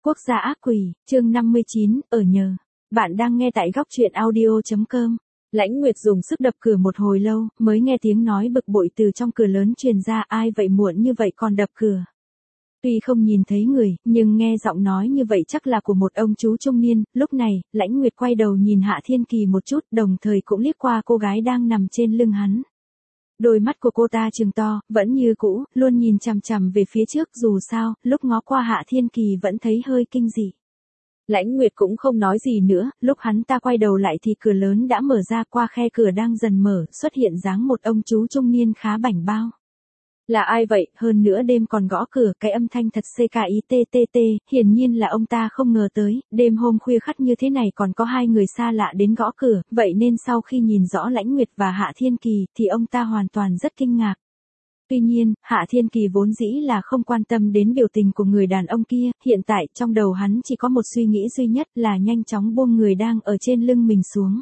Quốc gia ác quỷ, chương 59, ở nhờ. Bạn đang nghe tại góc truyện audio.com. Lãnh Nguyệt dùng sức đập cửa một hồi lâu, mới nghe tiếng nói bực bội từ trong cửa lớn truyền ra, ai vậy muộn như vậy còn đập cửa. Tuy không nhìn thấy người, nhưng nghe giọng nói như vậy chắc là của một ông chú trung niên. Lúc này, Lãnh Nguyệt quay đầu nhìn Hạ Thiên Kỳ một chút, đồng thời cũng liếc qua cô gái đang nằm trên lưng hắn. Đôi mắt của cô ta trừng to, vẫn như cũ, luôn nhìn chằm chằm về phía trước, dù sao, lúc ngó qua Hạ Thiên Kỳ vẫn thấy hơi kinh dị. Lãnh Nguyệt cũng không nói gì nữa, lúc hắn ta quay đầu lại thì cửa lớn đã mở ra, qua khe cửa đang dần mở, xuất hiện dáng một ông chú trung niên khá bảnh bao. Là ai vậy, hơn nữa đêm còn gõ cửa, cái âm thanh thật CKITTT, hiển nhiên là ông ta không ngờ tới, đêm hôm khuya khắt như thế này còn có hai người xa lạ đến gõ cửa, vậy nên sau khi nhìn rõ Lãnh Nguyệt và Hạ Thiên Kỳ, thì ông ta hoàn toàn rất kinh ngạc. Tuy nhiên, Hạ Thiên Kỳ vốn dĩ là không quan tâm đến biểu tình của người đàn ông kia, hiện tại trong đầu hắn chỉ có một suy nghĩ duy nhất là nhanh chóng buông người đang ở trên lưng mình xuống.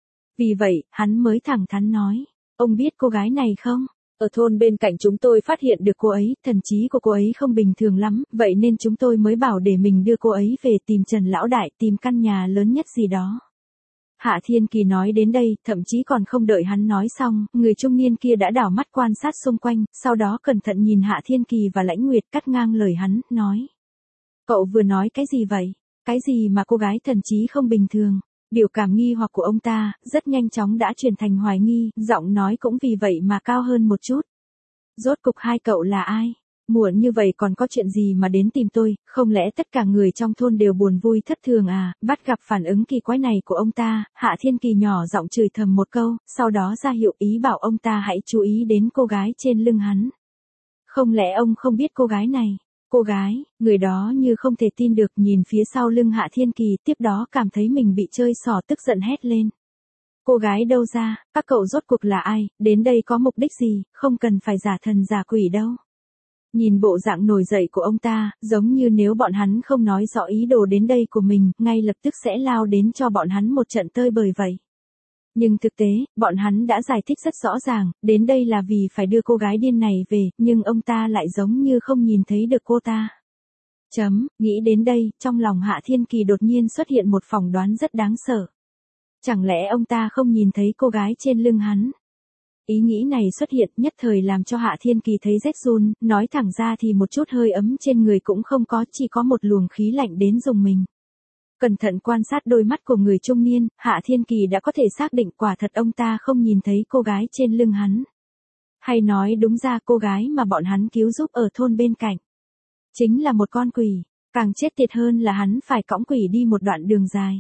Vì vậy, hắn mới thẳng thắn nói, ông biết cô gái này không? Ở thôn bên cạnh chúng tôi phát hiện được cô ấy, thần trí của cô ấy không bình thường lắm, vậy nên chúng tôi mới bảo để mình đưa cô ấy về tìm Trần Lão Đại, tìm căn nhà lớn nhất gì đó. Hạ Thiên Kỳ nói đến đây, thậm chí còn không đợi hắn nói xong, người trung niên kia đã đảo mắt quan sát xung quanh, sau đó cẩn thận nhìn Hạ Thiên Kỳ và Lãnh Nguyệt, cắt ngang lời hắn, nói. Cậu vừa nói cái gì vậy? Cái gì mà cô gái thần trí không bình thường? Biểu cảm nghi hoặc của ông ta, rất nhanh chóng đã chuyển thành hoài nghi, giọng nói cũng vì vậy mà cao hơn một chút. Rốt cục hai cậu là ai? Muộn như vậy còn có chuyện gì mà đến tìm tôi, không lẽ tất cả người trong thôn đều buồn vui thất thường à? Bắt gặp phản ứng kỳ quái này của ông ta, Hạ Thiên Kỳ nhỏ giọng chửi thầm một câu, sau đó ra hiệu ý bảo ông ta hãy chú ý đến cô gái trên lưng hắn. Không lẽ ông không biết cô gái này? Cô gái, người đó như không thể tin được nhìn phía sau lưng Hạ Thiên Kỳ, tiếp đó cảm thấy mình bị chơi xỏ, tức giận hét lên. Cô gái đâu ra, các cậu rốt cuộc là ai, đến đây có mục đích gì, không cần phải giả thần giả quỷ đâu. Nhìn bộ dạng nổi dậy của ông ta, giống như nếu bọn hắn không nói rõ ý đồ đến đây của mình, ngay lập tức sẽ lao đến cho bọn hắn một trận tơi bời vậy. Nhưng thực tế, bọn hắn đã giải thích rất rõ ràng, đến đây là vì phải đưa cô gái điên này về, nhưng ông ta lại giống như không nhìn thấy được cô ta. Nghĩ đến đây, trong lòng Hạ Thiên Kỳ đột nhiên xuất hiện một phỏng đoán rất đáng sợ. Chẳng lẽ ông ta không nhìn thấy cô gái trên lưng hắn? Ý nghĩ này xuất hiện nhất thời làm cho Hạ Thiên Kỳ thấy rét run, nói thẳng ra thì một chút hơi ấm trên người cũng không có, chỉ có một luồng khí lạnh đến rùng mình. Cẩn thận quan sát đôi mắt của người trung niên, Hạ Thiên Kỳ đã có thể xác định quả thật ông ta không nhìn thấy cô gái trên lưng hắn. Hay nói đúng ra cô gái mà bọn hắn cứu giúp ở thôn bên cạnh. Chính là một con quỷ, càng chết tiệt hơn là hắn phải cõng quỷ đi một đoạn đường dài.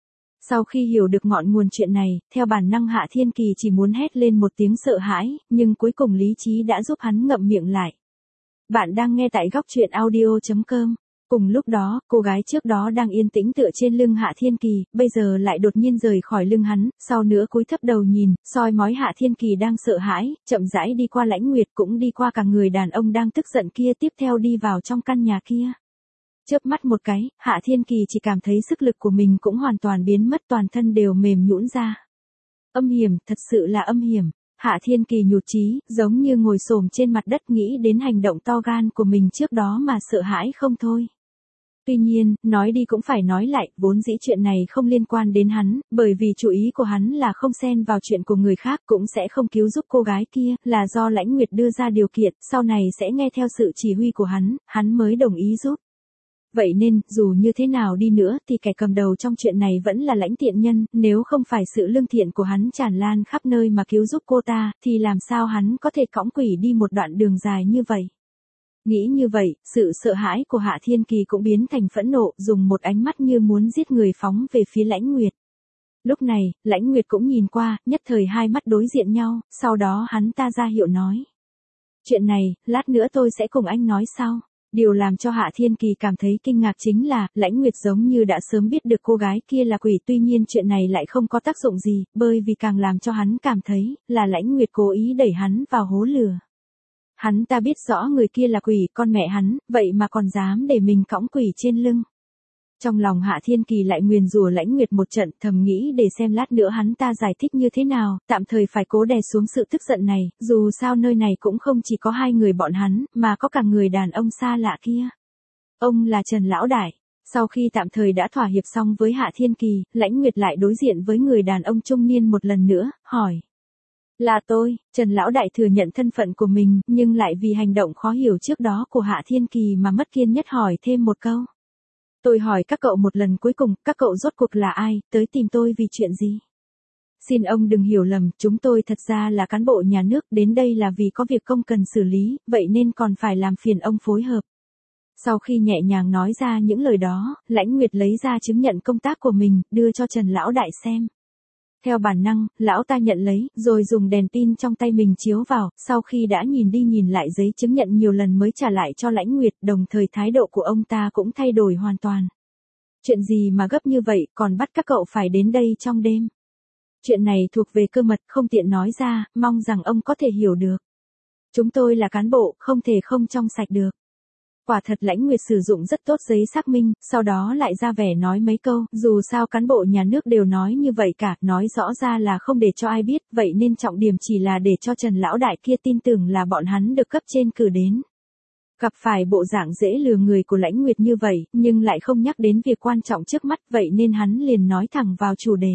Sau khi hiểu được ngọn nguồn chuyện này, theo bản năng Hạ Thiên Kỳ chỉ muốn hét lên một tiếng sợ hãi, nhưng cuối cùng lý trí đã giúp hắn ngậm miệng lại. Bạn đang nghe tại góc truyện audio.com. Cùng lúc đó, cô gái trước đó đang yên tĩnh tựa trên lưng Hạ Thiên Kỳ, bây giờ lại đột nhiên rời khỏi lưng hắn, sau nữa cúi thấp đầu nhìn, soi mói Hạ Thiên Kỳ đang sợ hãi, chậm rãi đi qua Lãnh Nguyệt, cũng đi qua cả người đàn ông đang tức giận kia, tiếp theo đi vào trong căn nhà kia. Chớp mắt một cái, Hạ Thiên Kỳ chỉ cảm thấy sức lực của mình cũng hoàn toàn biến mất, toàn thân đều mềm nhũn ra. Âm hiểm, thật sự là âm hiểm. Hạ Thiên Kỳ nhụt chí, giống như ngồi xổm trên mặt đất nghĩ đến hành động to gan của mình trước đó mà sợ hãi không thôi. Tuy nhiên, nói đi cũng phải nói lại, vốn dĩ chuyện này không liên quan đến hắn, bởi vì chủ ý của hắn là không xen vào chuyện của người khác, cũng sẽ không cứu giúp cô gái kia, là do Lãnh Nguyệt đưa ra điều kiện, sau này sẽ nghe theo sự chỉ huy của hắn mới đồng ý giúp. Vậy nên, dù như thế nào đi nữa thì kẻ cầm đầu trong chuyện này vẫn là Lãnh tiện nhân, nếu không phải sự lương thiện của hắn tràn lan khắp nơi mà cứu giúp cô ta, thì làm sao hắn có thể cõng quỷ đi một đoạn đường dài như vậy. Nghĩ như vậy, sự sợ hãi của Hạ Thiên Kỳ cũng biến thành phẫn nộ, dùng một ánh mắt như muốn giết người phóng về phía Lãnh Nguyệt. Lúc này, Lãnh Nguyệt cũng nhìn qua, nhất thời hai mắt đối diện nhau, sau đó hắn ta ra hiệu nói. Chuyện này, lát nữa tôi sẽ cùng anh nói sau. Điều làm cho Hạ Thiên Kỳ cảm thấy kinh ngạc chính là, Lãnh Nguyệt giống như đã sớm biết được cô gái kia là quỷ, tuy nhiên chuyện này lại không có tác dụng gì, bởi vì càng làm cho hắn cảm thấy, là Lãnh Nguyệt cố ý đẩy hắn vào hố lửa. Hắn ta biết rõ người kia là quỷ, con mẹ hắn, vậy mà còn dám để mình cõng quỷ trên lưng. Trong lòng Hạ Thiên Kỳ lại nguyền rủa Lãnh Nguyệt một trận, thầm nghĩ để xem lát nữa hắn ta giải thích như thế nào, tạm thời phải cố đè xuống sự tức giận này, dù sao nơi này cũng không chỉ có hai người bọn hắn, mà có cả người đàn ông xa lạ kia. Ông là Trần Lão Đại. Sau khi tạm thời đã thỏa hiệp xong với Hạ Thiên Kỳ, Lãnh Nguyệt lại đối diện với người đàn ông trung niên một lần nữa, hỏi. Là tôi, Trần Lão Đại thừa nhận thân phận của mình, nhưng lại vì hành động khó hiểu trước đó của Hạ Thiên Kỳ mà mất kiên nhẫn hỏi thêm một câu. Tôi hỏi các cậu một lần cuối cùng, các cậu rốt cuộc là ai, tới tìm tôi vì chuyện gì? Xin ông đừng hiểu lầm, chúng tôi thật ra là cán bộ nhà nước, đến đây là vì có việc công cần xử lý, vậy nên còn phải làm phiền ông phối hợp. Sau khi nhẹ nhàng nói ra những lời đó, Lãnh Nguyệt lấy ra chứng nhận công tác của mình, đưa cho Trần Lão Đại xem. Theo bản năng, lão ta nhận lấy, rồi dùng đèn pin trong tay mình chiếu vào, sau khi đã nhìn đi nhìn lại giấy chứng nhận nhiều lần mới trả lại cho Lãnh Nguyệt, đồng thời thái độ của ông ta cũng thay đổi hoàn toàn. Chuyện gì mà gấp như vậy, còn bắt các cậu phải đến đây trong đêm? Chuyện này thuộc về cơ mật, không tiện nói ra, mong rằng ông có thể hiểu được. Chúng tôi là cán bộ, không thể không trong sạch được. Quả thật Lãnh Nguyệt sử dụng rất tốt giấy xác minh, sau đó lại ra vẻ nói mấy câu, dù sao cán bộ nhà nước đều nói như vậy cả, nói rõ ra là không để cho ai biết, vậy nên trọng điểm chỉ là để cho Trần Lão Đại kia tin tưởng là bọn hắn được cấp trên cử đến. Gặp phải bộ dạng dễ lừa người của Lãnh Nguyệt như vậy, nhưng lại không nhắc đến việc quan trọng trước mắt, vậy nên hắn liền nói thẳng vào chủ đề.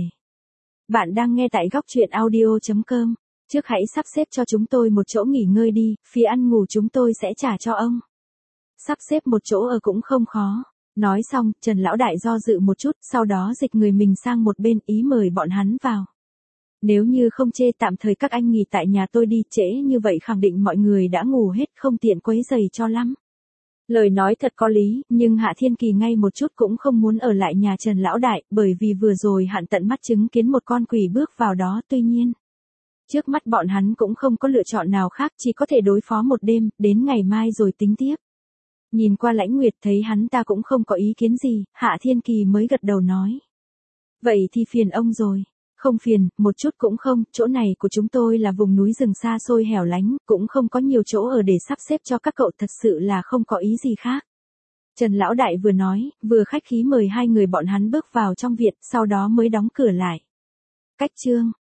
Bạn đang nghe tại góc truyện audio.com. Trước hãy sắp xếp cho chúng tôi một chỗ nghỉ ngơi đi, phí ăn ngủ chúng tôi sẽ trả cho ông. Sắp xếp một chỗ ở cũng không khó. Nói xong, Trần Lão Đại do dự một chút, sau đó dịch người mình sang một bên, ý mời bọn hắn vào. Nếu như không chê, tạm thời các anh nghỉ tại nhà tôi đi, trễ như vậy khẳng định mọi người đã ngủ hết, không tiện quấy rầy cho lắm. Lời nói thật có lý, nhưng Hạ Thiên Kỳ ngay một chút cũng không muốn ở lại nhà Trần Lão Đại, bởi vì vừa rồi hắn tận mắt chứng kiến một con quỷ bước vào đó, tuy nhiên. Trước mắt bọn hắn cũng không có lựa chọn nào khác, chỉ có thể đối phó một đêm, đến ngày mai rồi tính tiếp. Nhìn qua Lãnh Nguyệt thấy hắn ta cũng không có ý kiến gì, Hạ Thiên Kỳ mới gật đầu nói. Vậy thì phiền ông rồi. Không phiền, một chút cũng không, chỗ này của chúng tôi là vùng núi rừng xa xôi hẻo lánh, cũng không có nhiều chỗ ở để sắp xếp cho các cậu, thật sự là không có ý gì khác. Trần Lão Đại vừa nói, vừa khách khí mời hai người bọn hắn bước vào trong viện, sau đó mới đóng cửa lại. Cách chương